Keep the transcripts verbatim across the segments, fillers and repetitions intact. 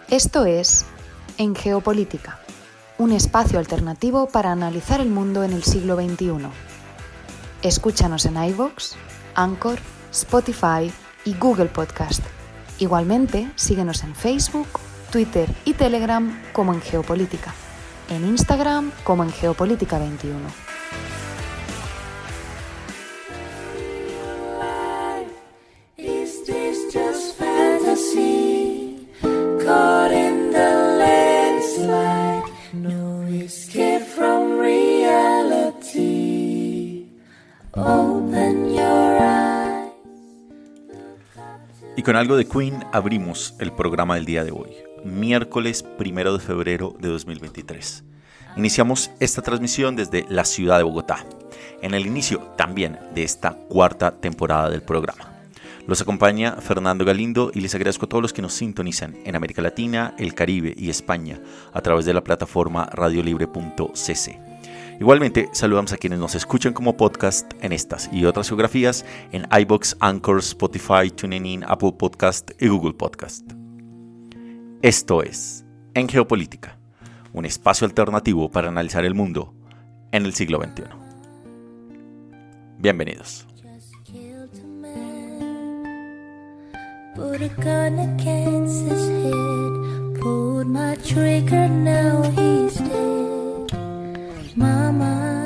Esto es En Geopolítica, un espacio alternativo para analizar el mundo en el siglo veintiuno. Escúchanos en iVoox, Anchor, Spotify y Google Podcast. Igualmente, síguenos en Facebook, Twitter y Telegram como En Geopolítica, en Instagram como En Geopolítica veintiuno. Y con algo de Queen abrimos el programa del día de hoy, miércoles primero de febrero de dos mil veintitrés. Iniciamos esta transmisión desde la ciudad de Bogotá, en el inicio también de esta cuarta temporada del programa. Los acompaña Fernando Galindo y les agradezco a todos los que nos sintonizan en América Latina, el Caribe y España a través de la plataforma radiolibre punto c c. Igualmente, saludamos a quienes nos escuchan como podcast en estas y otras geografías en iVoox, Anchor, Spotify, TuneIn, Apple Podcast y Google Podcast. Esto es En Geopolítica, un espacio alternativo para analizar el mundo en el siglo veintiuno. Bienvenidos. Mama,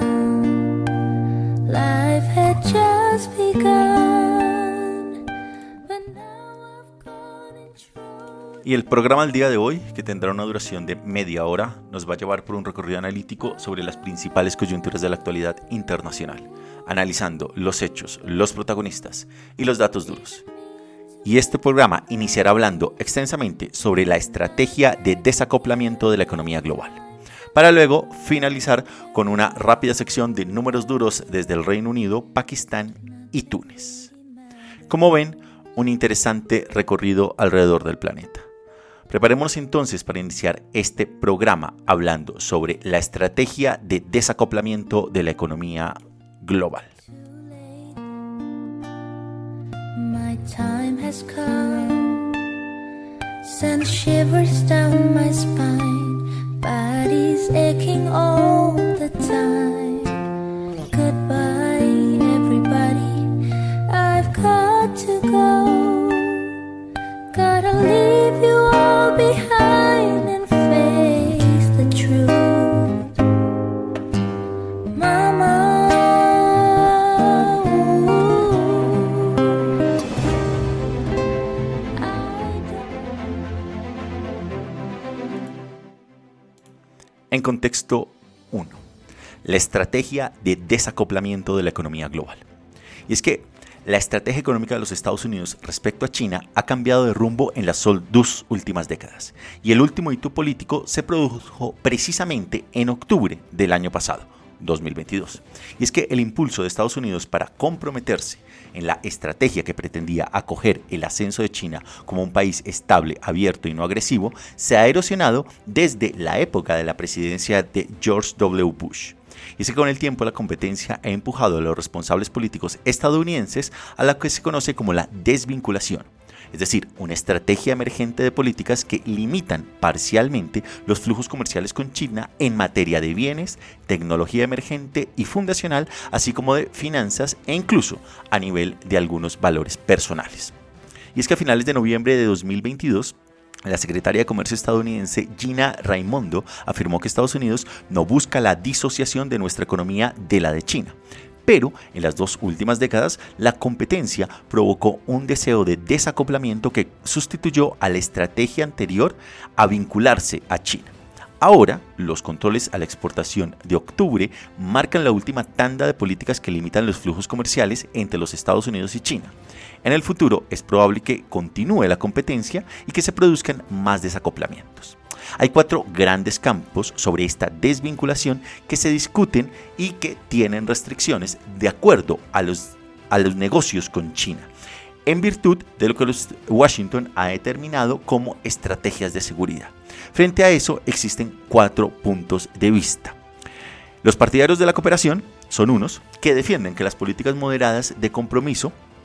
life had just begun, but now I've gone and thrown... Y el programa del día de hoy, que tendrá una duración de media hora, nos va a llevar por un recorrido analítico sobre las principales coyunturas de la actualidad internacional, analizando los hechos, los protagonistas y los datos duros. Y este programa iniciará hablando extensamente sobre la estrategia de desacoplamiento de la economía global, para luego finalizar con una rápida sección de números duros desde el Reino Unido, Pakistán y Túnez. Como ven, un interesante recorrido alrededor del planeta. Preparémonos entonces para iniciar este programa hablando sobre la estrategia de desacoplamiento de la economía global. My time has come, send shivers down my spine. Body's aching all the time. Goodbye, everybody. I've got to go. Gotta leave you all behind and face the truth. Mama. En contexto uno, la estrategia de desacoplamiento de la economía global. Y es que la estrategia económica de los Estados Unidos respecto a China ha cambiado de rumbo en las dos últimas décadas. Y el último hito político se produjo precisamente en octubre del año pasado, dos mil veintidós. Y es que el impulso de Estados Unidos para comprometerse en la estrategia que pretendía acoger el ascenso de China como un país estable, abierto y no agresivo, se ha erosionado desde la época de la presidencia de George doble u Bush. Y es que con el tiempo la competencia ha empujado a los responsables políticos estadounidenses a lo que se conoce como la desvinculación, es decir, una estrategia emergente de políticas que limitan parcialmente los flujos comerciales con China en materia de bienes, tecnología emergente y fundacional, así como de finanzas e incluso a nivel de algunos valores personales. Y es que a finales de noviembre de dos mil veintidós, la secretaria de Comercio estadounidense Gina Raimondo afirmó que Estados Unidos no busca la disociación de nuestra economía de la de China. Pero en las dos últimas décadas, la competencia provocó un deseo de desacoplamiento que sustituyó a la estrategia anterior a vincularse a China. Ahora, los controles a la exportación de octubre marcan la última tanda de políticas que limitan los flujos comerciales entre los Estados Unidos y China. En el futuro es probable que continúe la competencia y que se produzcan más desacoplamientos. Hay cuatro grandes campos sobre esta desvinculación que se discuten y que tienen restricciones de acuerdo a los, a los negocios con China, en virtud de lo que los Washington ha determinado como estrategias de seguridad. Frente a eso existen cuatro puntos de vista. Los partidarios de la cooperación son unos que defienden que las políticas moderadas de compromiso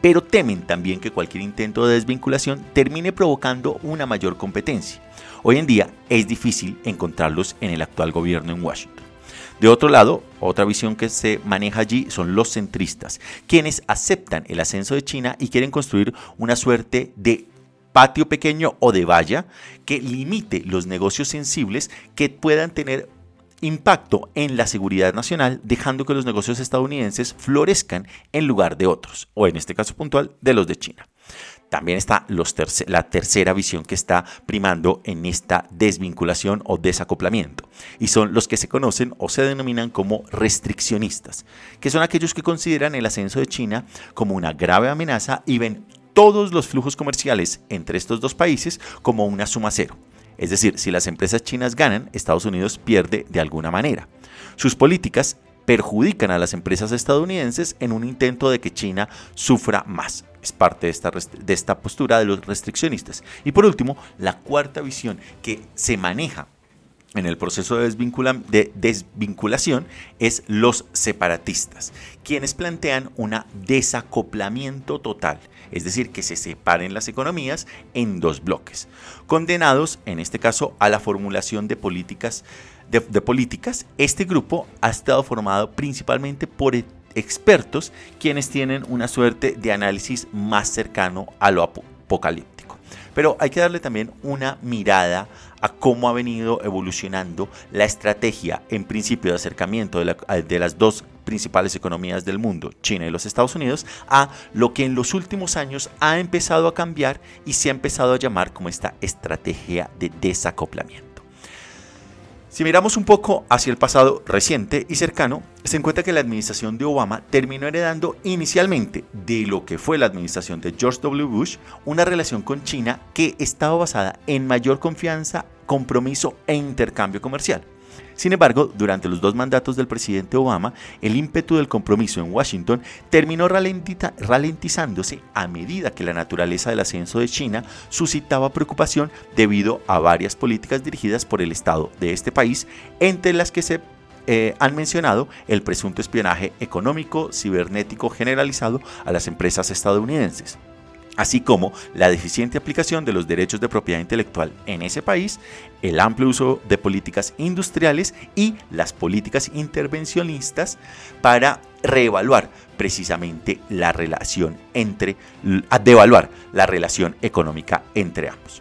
pero temen también que cualquier intento de desvinculación termine provocando una mayor competencia. Hoy en día es difícil encontrarlos en el actual gobierno en Washington. De otro lado, otra visión que se maneja allí son los centristas, quienes aceptan el ascenso de China y quieren construir una suerte de patio pequeño o de valla que limite los negocios sensibles que puedan tener impacto en la seguridad nacional, dejando que los negocios estadounidenses florezcan en lugar de otros, o en este caso puntual, de los de China. También está los terce- la tercera visión que está primando en esta desvinculación o desacoplamiento, y son los que se conocen o se denominan como restriccionistas, que son aquellos que consideran el ascenso de China como una grave amenaza y ven todos los flujos comerciales entre estos dos países como una suma cero. Es decir, si las empresas chinas ganan, Estados Unidos pierde de alguna manera. Sus políticas perjudican a las empresas estadounidenses en un intento de que China sufra más. Es parte de esta, de esta postura de los restriccionistas. Y por último, la cuarta visión que se maneja en el proceso de, desvincula, de desvinculación es los separatistas, quienes plantean un desacoplamiento total, es decir, que se separen las economías en dos bloques, condenados en este caso a la formulación de políticas. De, de políticas. Este grupo ha estado formado principalmente por expertos quienes tienen una suerte de análisis más cercano a lo apocalíptico. Pero hay que darle también una mirada a cómo ha venido evolucionando la estrategia en principio de acercamiento de, la, de las dos principales economías del mundo, China y los Estados Unidos, a lo que en los últimos años ha empezado a cambiar y se ha empezado a llamar como esta estrategia de desacoplamiento. Si miramos un poco hacia el pasado reciente y cercano, se encuentra que la administración de Obama terminó heredando inicialmente de lo que fue la administración de George doble u Bush una relación con China que estaba basada en mayor confianza, compromiso e intercambio comercial. Sin embargo, durante los dos mandatos del presidente Obama, el ímpetu del compromiso en Washington terminó ralentizándose a medida que la naturaleza del ascenso de China suscitaba preocupación debido a varias políticas dirigidas por el Estado de este país, entre las que se eh, han mencionado el presunto espionaje económico cibernético generalizado a las empresas estadounidenses, así como la deficiente aplicación de los derechos de propiedad intelectual en ese país, el amplio uso de políticas industriales y las políticas intervencionistas para reevaluar precisamente la relación entre, devaluar la relación económica entre ambos.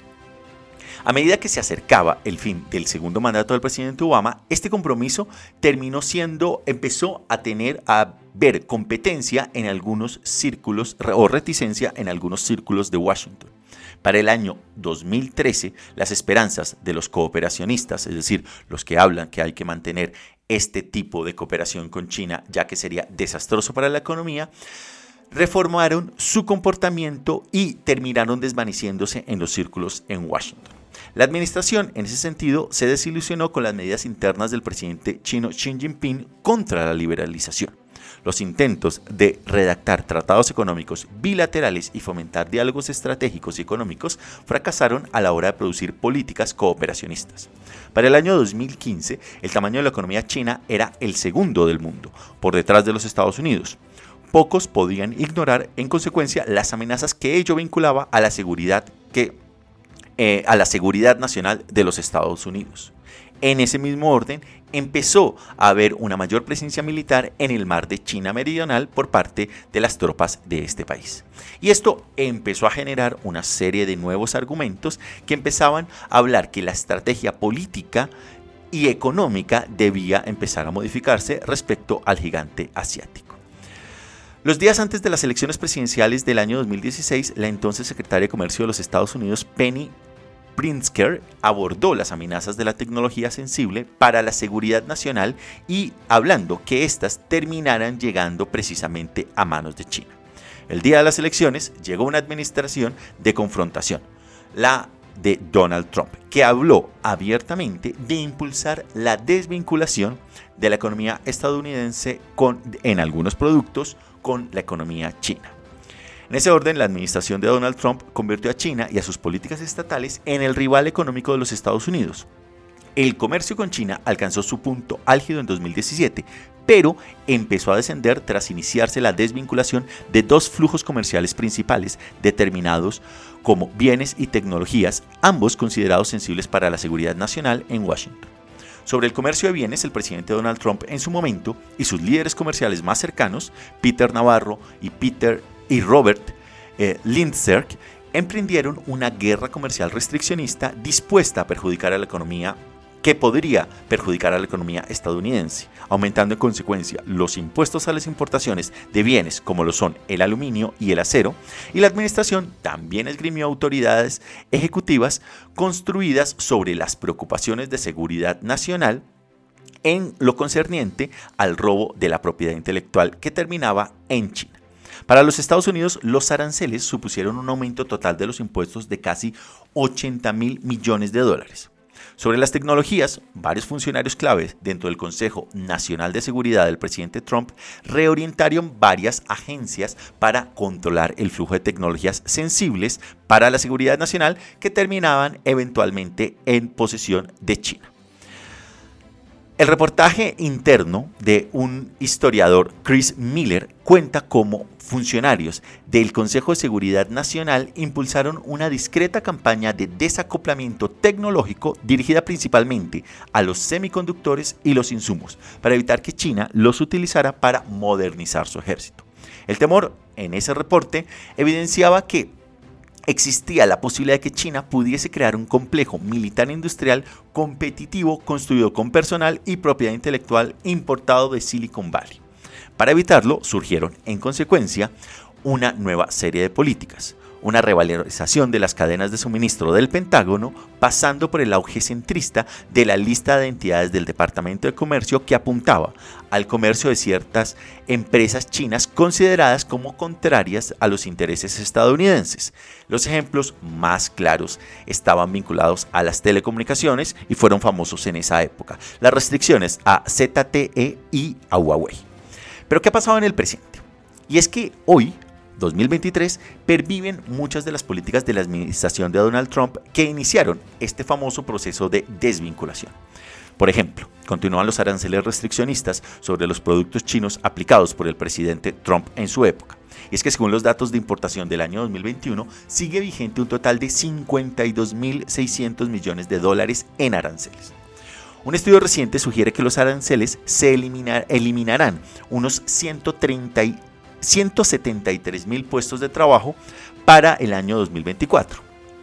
A medida que se acercaba el fin del segundo mandato del presidente Obama, este compromiso terminó siendo, empezó a tener, a ver competencia en algunos círculos o reticencia en algunos círculos de Washington. Para el año dos mil trece, las esperanzas de los cooperacionistas, es decir, los que hablan que hay que mantener este tipo de cooperación con China, ya que sería desastroso para la economía, reformaron su comportamiento y terminaron desvaneciéndose en los círculos en Washington. La administración, en ese sentido, se desilusionó con las medidas internas del presidente chino Xi Jinping contra la liberalización. Los intentos de redactar tratados económicos bilaterales y fomentar diálogos estratégicos y económicos fracasaron a la hora de producir políticas cooperacionistas. Para el año dos mil quince, el tamaño de la economía china era el segundo del mundo, por detrás de los Estados Unidos. Pocos podían ignorar, en consecuencia, las amenazas que ello vinculaba a la seguridad que Eh, a la seguridad nacional de los Estados Unidos. En ese mismo orden, empezó a haber una mayor presencia militar en el mar de China Meridional por parte de las tropas de este país. Y esto empezó a generar una serie de nuevos argumentos que empezaban a hablar que la estrategia política y económica debía empezar a modificarse respecto al gigante asiático. Los días antes de las elecciones presidenciales del año dos mil dieciséis, la entonces secretaria de Comercio de los Estados Unidos, Penny Pritzker, abordó las amenazas de la tecnología sensible para la seguridad nacional y hablando que éstas terminaran llegando precisamente a manos de China. El día de las elecciones llegó una administración de confrontación, la de Donald Trump, que habló abiertamente de impulsar la desvinculación de la economía estadounidense con, en algunos productos con la economía china. En ese orden, la administración de Donald Trump convirtió a China y a sus políticas estatales en el rival económico de los Estados Unidos. El comercio con China alcanzó su punto álgido en dos mil diecisiete, pero empezó a descender tras iniciarse la desvinculación de dos flujos comerciales principales determinados como bienes y tecnologías, ambos considerados sensibles para la seguridad nacional en Washington. Sobre el comercio de bienes, el presidente Donald Trump en su momento y sus líderes comerciales más cercanos, Peter Navarro y, Peter, y Robert eh, Lindbergh, emprendieron una guerra comercial restriccionista dispuesta a perjudicar a la economía que podría perjudicar a la economía estadounidense, aumentando en consecuencia los impuestos a las importaciones de bienes como lo son el aluminio y el acero, y la administración también esgrimió autoridades ejecutivas construidas sobre las preocupaciones de seguridad nacional en lo concerniente al robo de la propiedad intelectual que terminaba en China. Para los Estados Unidos, los aranceles supusieron un aumento total de los impuestos de casi ochenta mil millones de dólares. Sobre las tecnologías, varios funcionarios claves dentro del Consejo Nacional de Seguridad del presidente Trump reorientaron varias agencias para controlar el flujo de tecnologías sensibles para la seguridad nacional que terminaban eventualmente en posesión de China. El reportaje interno de un historiador, Chris Miller, cuenta cómo funcionarios del Consejo de Seguridad Nacional impulsaron una discreta campaña de desacoplamiento tecnológico dirigida principalmente a los semiconductores y los insumos, para evitar que China los utilizara para modernizar su ejército. El temor en ese reporte evidenciaba que existía la posibilidad de que China pudiese crear un complejo militar industrial competitivo construido con personal y propiedad intelectual importado de Silicon Valley. Para evitarlo, surgieron, en consecuencia, una nueva serie de políticas. Una revalorización de las cadenas de suministro del Pentágono, pasando por el auge centrista de la lista de entidades del Departamento de Comercio que apuntaba al comercio de ciertas empresas chinas consideradas como contrarias a los intereses estadounidenses. Los ejemplos más claros estaban vinculados a las telecomunicaciones y fueron famosos en esa época. Las restricciones a Z T E y a Huawei. Pero ¿qué ha pasado en el presente? Y es que hoy, dos mil veintitrés, perviven muchas de las políticas de la administración de Donald Trump que iniciaron este famoso proceso de desvinculación. Por ejemplo, continúan los aranceles restriccionistas sobre los productos chinos aplicados por el presidente Trump en su época. Y es que según los datos de importación del año dos mil veintiuno, sigue vigente un total de cincuenta y dos mil seiscientos millones de dólares en aranceles. Un estudio reciente sugiere que los aranceles se eliminar, eliminarán unos ciento treinta y ciento setenta y tres mil puestos de trabajo para el año dos mil veinticuatro.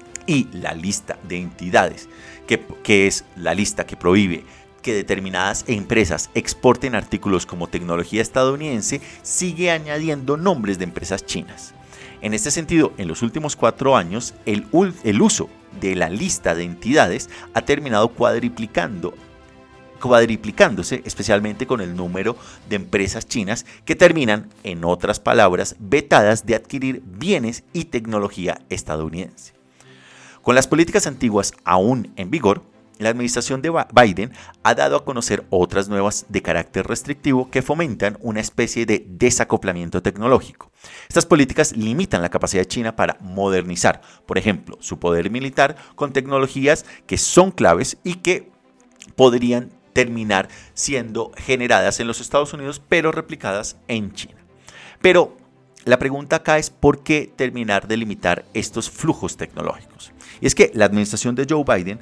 Y la lista de entidades, que, que es la lista que prohíbe que determinadas empresas exporten artículos como tecnología estadounidense, sigue añadiendo nombres de empresas chinas. En este sentido, en los últimos cuatro años, el, el uso de la lista de entidades ha terminado cuadriplicando cuadriplicándose, especialmente con el número de empresas chinas que terminan, en otras palabras, vetadas de adquirir bienes y tecnología estadounidense. Con las políticas antiguas aún en vigor, la administración de Biden ha dado a conocer otras nuevas de carácter restrictivo que fomentan una especie de desacoplamiento tecnológico. Estas políticas limitan la capacidad de China para modernizar, por ejemplo, su poder militar con tecnologías que son claves y que podrían terminar siendo generadas en los Estados Unidos, pero replicadas en China. Pero la pregunta acá es ¿por qué terminar de limitar estos flujos tecnológicos? Y es que la administración de Joe Biden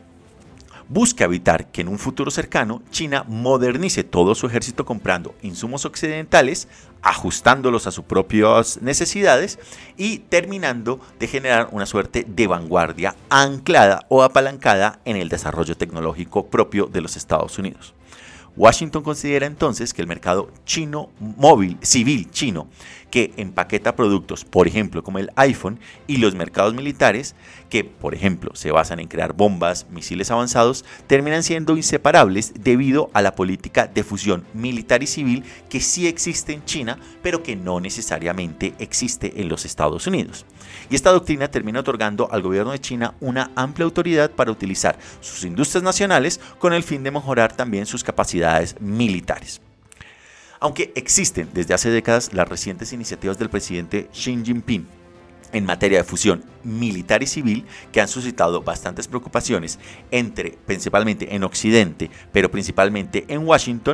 busca evitar que en un futuro cercano China modernice todo su ejército comprando insumos occidentales, ajustándolos a sus propias necesidades y terminando de generar una suerte de vanguardia anclada o apalancada en el desarrollo tecnológico propio de los Estados Unidos. Washington considera entonces que el mercado chino móvil, civil chino, que empaqueta productos, por ejemplo, como el iPhone, y los mercados militares, que, por ejemplo, se basan en crear bombas, misiles avanzados, terminan siendo inseparables debido a la política de fusión militar y civil que sí existe en China, pero que no necesariamente existe en los Estados Unidos. Y esta doctrina termina otorgando al gobierno de China una amplia autoridad para utilizar sus industrias nacionales con el fin de mejorar también sus capacidades militares. Aunque existen desde hace décadas las recientes iniciativas del presidente Xi Jinping en materia de fusión militar y civil que han suscitado bastantes preocupaciones entre, principalmente en Occidente, pero principalmente en Washington,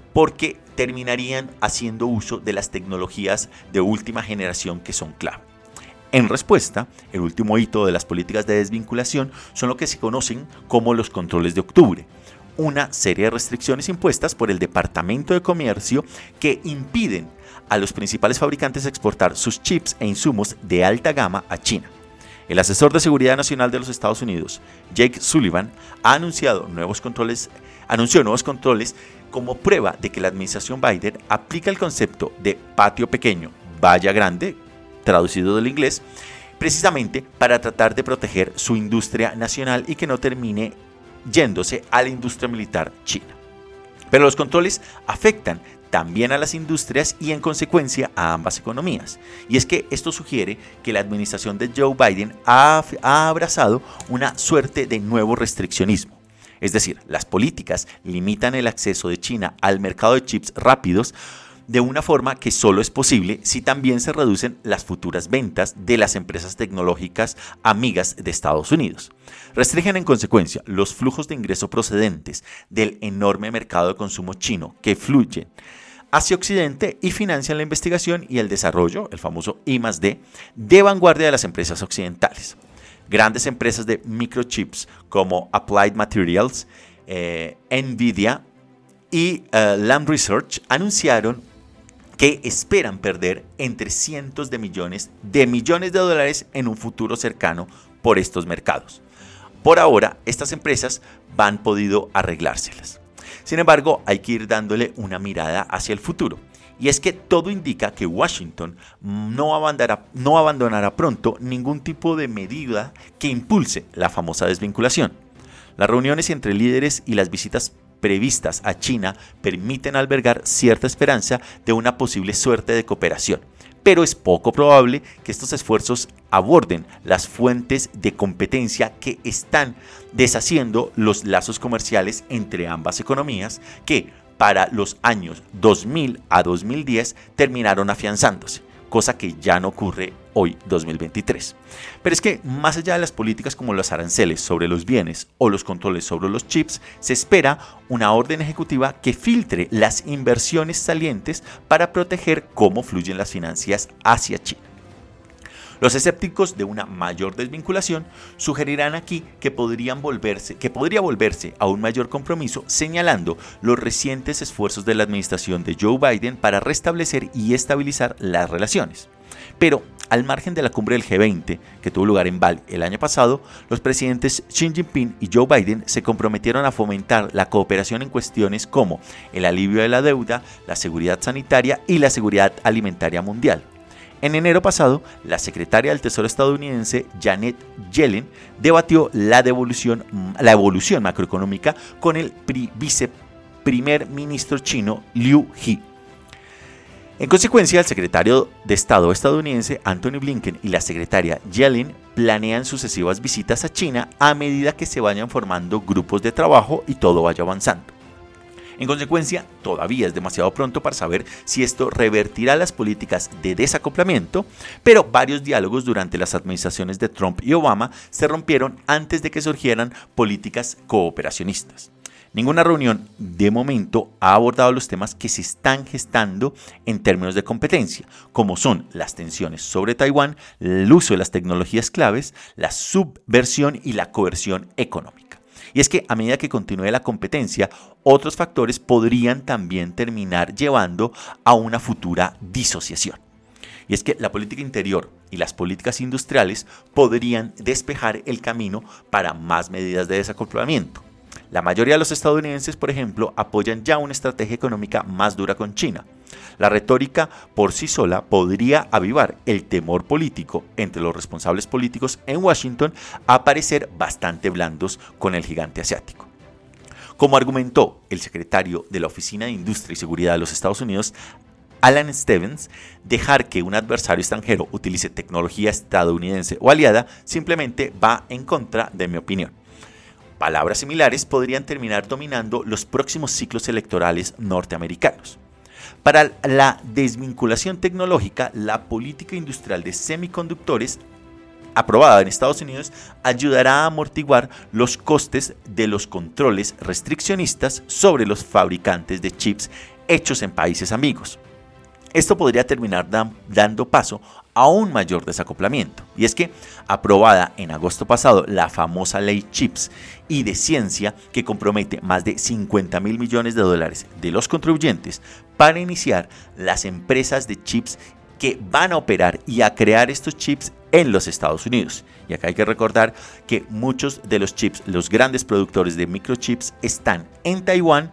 porque terminarían haciendo uso de las tecnologías de última generación que son clave. En respuesta, el último hito de las políticas de desvinculación son lo que se conocen como los controles de octubre, una serie de restricciones impuestas por el Departamento de Comercio que impiden a los principales fabricantes exportar sus chips e insumos de alta gama a China. El asesor de Seguridad Nacional de los Estados Unidos, Jake Sullivan, ha anunciado nuevos controles, anunció nuevos controles como prueba de que la administración Biden aplica el concepto de patio pequeño, valla grande, traducido del inglés, precisamente para tratar de proteger su industria nacional y que no termine yéndose a la industria militar china. Pero los controles afectan también a las industrias y en consecuencia a ambas economías. Y es que esto sugiere que la administración de Joe Biden ha, ha abrazado una suerte de nuevo restriccionismo. Es decir, las políticas limitan el acceso de China al mercado de chips rápidos de una forma que solo es posible si también se reducen las futuras ventas de las empresas tecnológicas amigas de Estados Unidos. Restringen en consecuencia los flujos de ingreso procedentes del enorme mercado de consumo chino que fluyen hacia Occidente y financian la investigación y el desarrollo, el famoso I más D, de vanguardia de las empresas occidentales. Grandes empresas de microchips como Applied Materials, eh, Nvidia y uh, Lam Research anunciaron que esperan perder entre cientos de millones de millones de dólares en un futuro cercano por estos mercados. Por ahora, estas empresas han podido arreglárselas. Sin embargo, hay que ir dándole una mirada hacia el futuro. Y es que todo indica que Washington no abandonará, no abandonará pronto ningún tipo de medida que impulse la famosa desvinculación. Las reuniones entre líderes y las visitas previstas a China permiten albergar cierta esperanza de una posible suerte de cooperación, pero es poco probable que estos esfuerzos aborden las fuentes de competencia que están deshaciendo los lazos comerciales entre ambas economías que para los años dos mil a dos mil diez terminaron afianzándose, cosa que ya no ocurre hoy, dos mil veintitrés. Pero es que más allá de las políticas como los aranceles sobre los bienes o los controles sobre los chips, se espera una orden ejecutiva que filtre las inversiones salientes para proteger cómo fluyen las finanzas hacia China. Los escépticos de una mayor desvinculación sugerirán aquí que, podrían volverse, que podría volverse a un mayor compromiso, señalando los recientes esfuerzos de la administración de Joe Biden para restablecer y estabilizar las relaciones. Pero, al margen de la cumbre del G veinte, que tuvo lugar en Bali el año pasado, los presidentes Xi Jinping y Joe Biden se comprometieron a fomentar la cooperación en cuestiones como el alivio de la deuda, la seguridad sanitaria y la seguridad alimentaria mundial. En enero pasado, la secretaria del Tesoro estadounidense Janet Yellen debatió la, devolución, la evolución macroeconómica con el viceprimer ministro chino Liu He. En consecuencia, el secretario de Estado estadounidense Antony Blinken y la secretaria Yellen planean sucesivas visitas a China a medida que se vayan formando grupos de trabajo y todo vaya avanzando. En consecuencia, todavía es demasiado pronto para saber si esto revertirá las políticas de desacoplamiento, pero varios diálogos durante las administraciones de Trump y Obama se rompieron antes de que surgieran políticas cooperacionistas. Ninguna reunión, de momento, ha abordado los temas que se están gestando en términos de competencia, como son las tensiones sobre Taiwán, el uso de las tecnologías claves, la subversión y la coerción económica. Y es que a medida que continúe la competencia, otros factores podrían también terminar llevando a una futura disociación. Y es que la política interior y las políticas industriales podrían despejar el camino para más medidas de desacoplamiento. La mayoría de los estadounidenses, por ejemplo, apoyan ya una estrategia económica más dura con China. La retórica por sí sola podría avivar el temor político entre los responsables políticos en Washington a parecer bastante blandos con el gigante asiático. Como argumentó el secretario de la Oficina de Industria y Seguridad de los Estados Unidos, Alan Stevens, dejar que un adversario extranjero utilice tecnología estadounidense o aliada simplemente va en contra de mi opinión. Palabras similares podrían terminar dominando los próximos ciclos electorales norteamericanos. Para la desvinculación tecnológica, la política industrial de semiconductores aprobada en Estados Unidos ayudará a amortiguar los costes de los controles restriccionistas sobre los fabricantes de chips hechos en países amigos. Esto podría terminar dan, dando paso a un mayor desacoplamiento. Y es que, aprobada en agosto pasado la famosa ley CHIPS y de ciencia que compromete más de cincuenta mil millones de dólares de los contribuyentes para iniciar las empresas de chips que van a operar y a crear estos chips en los Estados Unidos. Y acá hay que recordar que muchos de los chips, los grandes productores de microchips, están en Taiwán,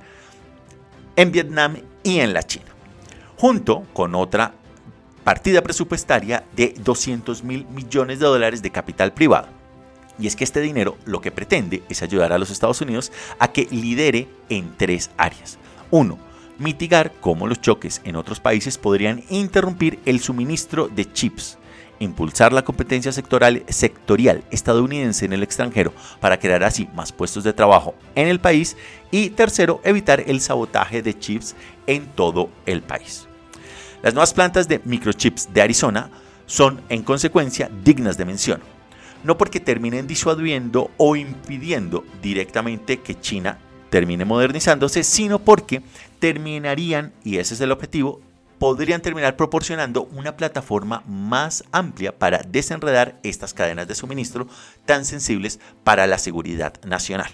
en Vietnam y en la China, junto con otra partida presupuestaria de doscientos mil millones de dólares de capital privado. Y es que este dinero lo que pretende es ayudar a los Estados Unidos a que lidere en tres áreas. Uno, mitigar cómo los choques en otros países podrían interrumpir el suministro de chips, impulsar la competencia sectorial, sectorial estadounidense en el extranjero para crear así más puestos de trabajo en el país, y tercero, evitar el sabotaje de chips en todo el país. Las nuevas plantas de microchips de Arizona son en consecuencia dignas de mención, no porque terminen disuadiendo o impidiendo directamente que China termine modernizándose, sino porque terminarían, y ese es el objetivo, podrían terminar proporcionando una plataforma más amplia para desenredar estas cadenas de suministro tan sensibles para la seguridad nacional.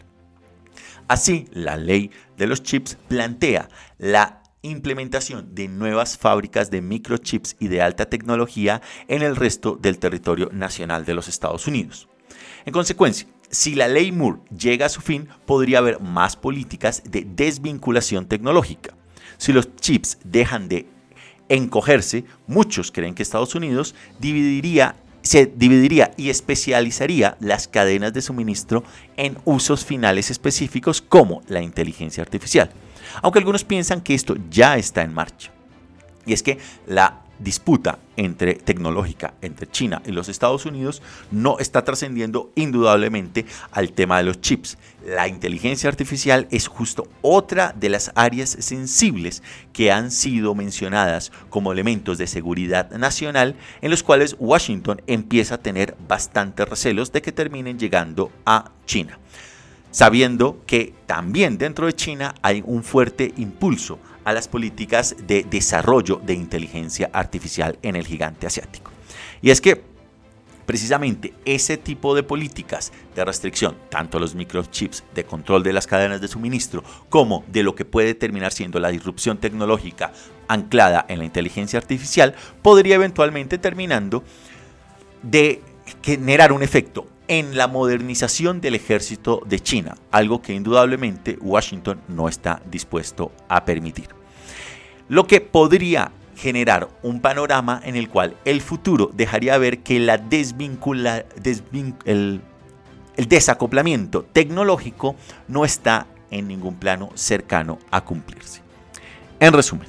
Así, la ley de los chips plantea la implementación de nuevas fábricas de microchips y de alta tecnología en el resto del territorio nacional de los Estados Unidos. En consecuencia, si la ley Moore llega a su fin, podría haber más políticas de desvinculación tecnológica. Si los chips dejan de encogerse, muchos creen que Estados Unidos dividiría, se dividiría y especializaría las cadenas de suministro en usos finales específicos como la inteligencia artificial. Aunque algunos piensan que esto ya está en marcha. Y es que la disputa entre, tecnológica entre China y los Estados Unidos no está trascendiendo indudablemente al tema de los chips. La inteligencia artificial es justo otra de las áreas sensibles que han sido mencionadas como elementos de seguridad nacional, en los cuales Washington empieza a tener bastantes recelos de que terminen llegando a China, sabiendo que también dentro de China hay un fuerte impulso a las políticas de desarrollo de inteligencia artificial en el gigante asiático. Y es que precisamente ese tipo de políticas de restricción, tanto los microchips, de control de las cadenas de suministro, como de lo que puede terminar siendo la disrupción tecnológica anclada en la inteligencia artificial, podría eventualmente terminando de generar un efecto en la modernización del ejército de China, algo que indudablemente Washington no está dispuesto a permitir. Lo que podría generar un panorama en el cual el futuro dejaría ver que la desvincula, desvin, el, el desacoplamiento tecnológico no está en ningún plano cercano a cumplirse. En resumen,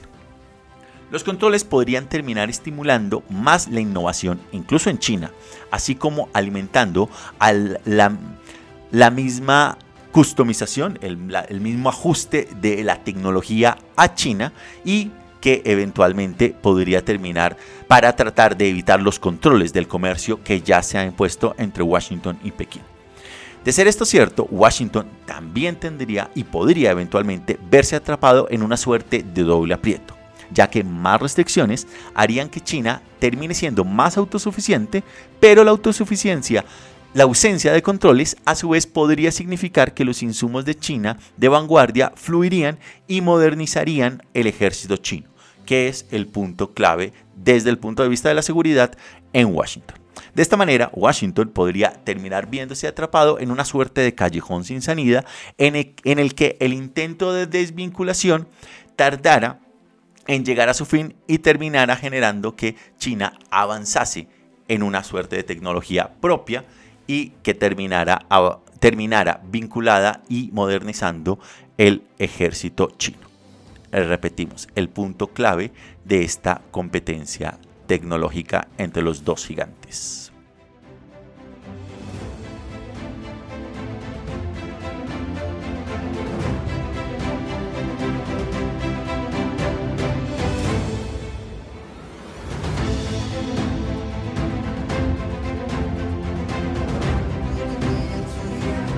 los controles podrían terminar estimulando más la innovación, incluso en China, así como alimentando a la, la misma customización, el, la, el mismo ajuste de la tecnología a China, y que eventualmente podría terminar para tratar de evitar los controles del comercio que ya se han impuesto entre Washington y Pekín. De ser esto cierto, Washington también tendría y podría eventualmente verse atrapado en una suerte de doble aprieto, ya que más restricciones harían que China termine siendo más autosuficiente, pero la autosuficiencia, la ausencia de controles, a su vez podría significar que los insumos de China de vanguardia fluirían y modernizarían el ejército chino, que es el punto clave desde el punto de vista de la seguridad en Washington. De esta manera, Washington podría terminar viéndose atrapado en una suerte de callejón sin salida en el, en el que el intento de desvinculación tardara en llegar a su fin y terminara generando que China avanzase en una suerte de tecnología propia y que terminara, a, terminara vinculada y modernizando el ejército chino. Repetimos, el punto clave de esta competencia tecnológica entre los dos gigantes.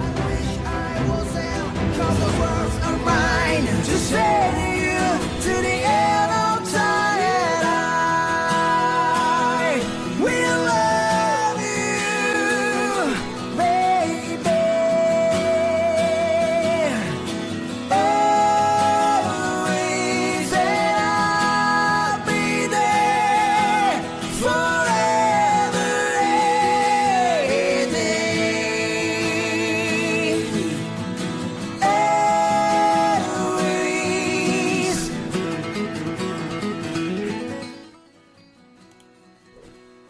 To say to you, to the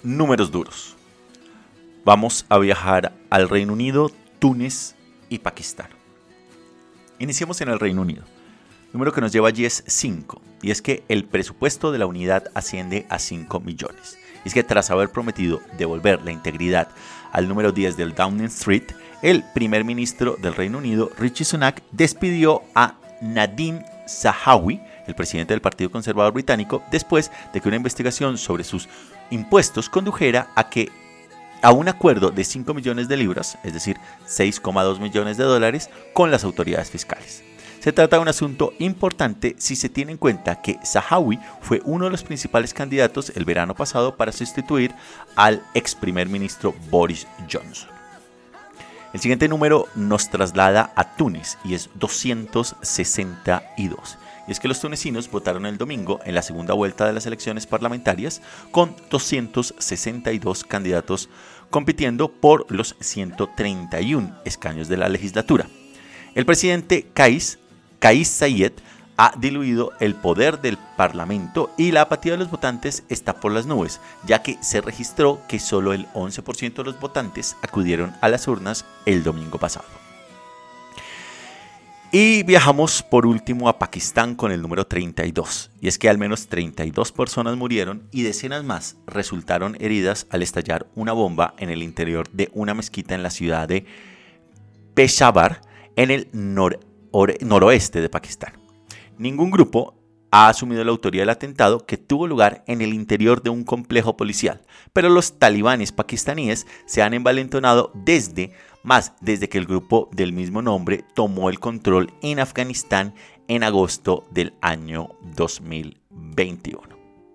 números duros. Vamos a viajar al Reino Unido, Túnez y Pakistán. Iniciemos en el Reino Unido. El número que nos lleva allí es cinco, y es que el presupuesto de la unidad asciende a cinco millones. Y es que tras haber prometido devolver la integridad al número diez del Downing Street, el primer ministro del Reino Unido, Rishi Sunak, despidió a Nadhim Zahawi, el presidente del Partido Conservador británico, después de que una investigación sobre sus impuestos condujera a que a un acuerdo de cinco millones de libras, es decir, seis coma dos millones de dólares, con las autoridades fiscales. Se trata de un asunto importante si se tiene en cuenta que Zahawi fue uno de los principales candidatos el verano pasado para sustituir al ex primer ministro Boris Johnson. El siguiente número nos traslada a Túnez y es doscientos sesenta y dos. Y es que los tunecinos votaron el domingo en la segunda vuelta de las elecciones parlamentarias con doscientos sesenta y dos candidatos compitiendo por los ciento treinta y uno escaños de la legislatura. El presidente Kais Kais Saied ha diluido el poder del Parlamento y la apatía de los votantes está por las nubes, ya que se registró que solo el once por ciento de los votantes acudieron a las urnas el domingo pasado. Y viajamos por último a Pakistán con el número treinta y dos, y es que al menos treinta y dos personas murieron y decenas más resultaron heridas al estallar una bomba en el interior de una mezquita en la ciudad de Peshawar, en el nor- noroeste de Pakistán. Ningún grupo ha asumido la autoría del atentado que tuvo lugar en el interior de un complejo policial, pero los talibanes pakistaníes se han envalentonado desde más desde que el grupo del mismo nombre tomó el control en Afganistán en agosto del año dos mil veintiuno.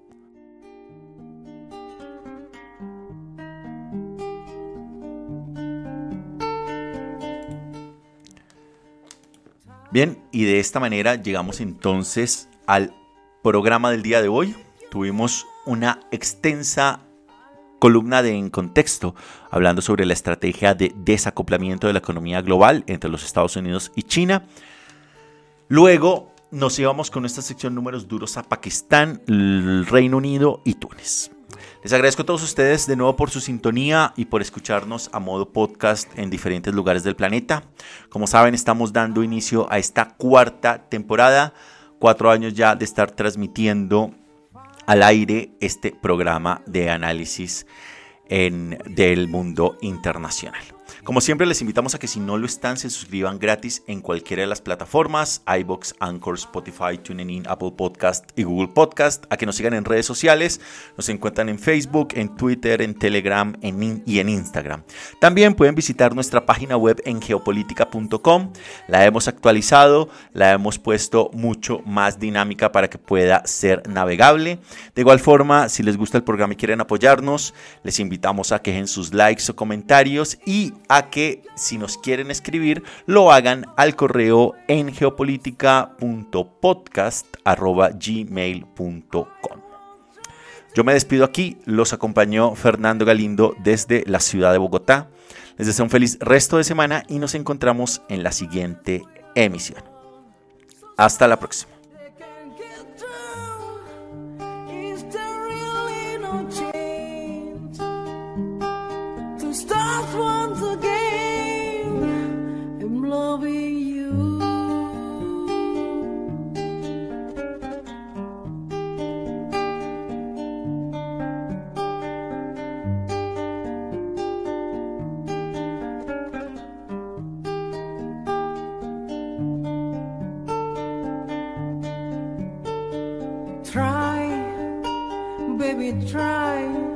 Bien, y de esta manera llegamos entonces al programa del día de hoy. Tuvimos una extensa columna de En Contexto, hablando sobre la estrategia de desacoplamiento de la economía global entre los Estados Unidos y China. Luego nos íbamos con esta sección números duros a Pakistán, el Reino Unido y Túnez. Les agradezco a todos ustedes de nuevo por su sintonía y por escucharnos a modo podcast en diferentes lugares del planeta. Como saben, estamos dando inicio a esta cuarta temporada, cuatro años ya de estar transmitiendo al aire este programa de análisis en, del mundo internacional. Como siempre, les invitamos a que si no lo están, se suscriban gratis en cualquiera de las plataformas, iVoox, Anchor, Spotify, TuneIn, Apple Podcast y Google Podcast, a que nos sigan en redes sociales, nos encuentran en Facebook, en Twitter, en Telegram en in- y en Instagram. También pueden visitar nuestra página web en geopolítica punto com, la hemos actualizado, la hemos puesto mucho más dinámica para que pueda ser navegable. De igual forma, si les gusta el programa y quieren apoyarnos, les invitamos a que dejen sus likes o comentarios y a que si nos quieren escribir lo hagan al correo en geopolítica punto podcast arroba gmail punto com. Yo me despido aquí, los acompañó Fernando Galindo desde la ciudad de Bogotá. Les deseo un feliz resto de semana y nos encontramos en la siguiente emisión. Hasta la próxima. Try, baby, try.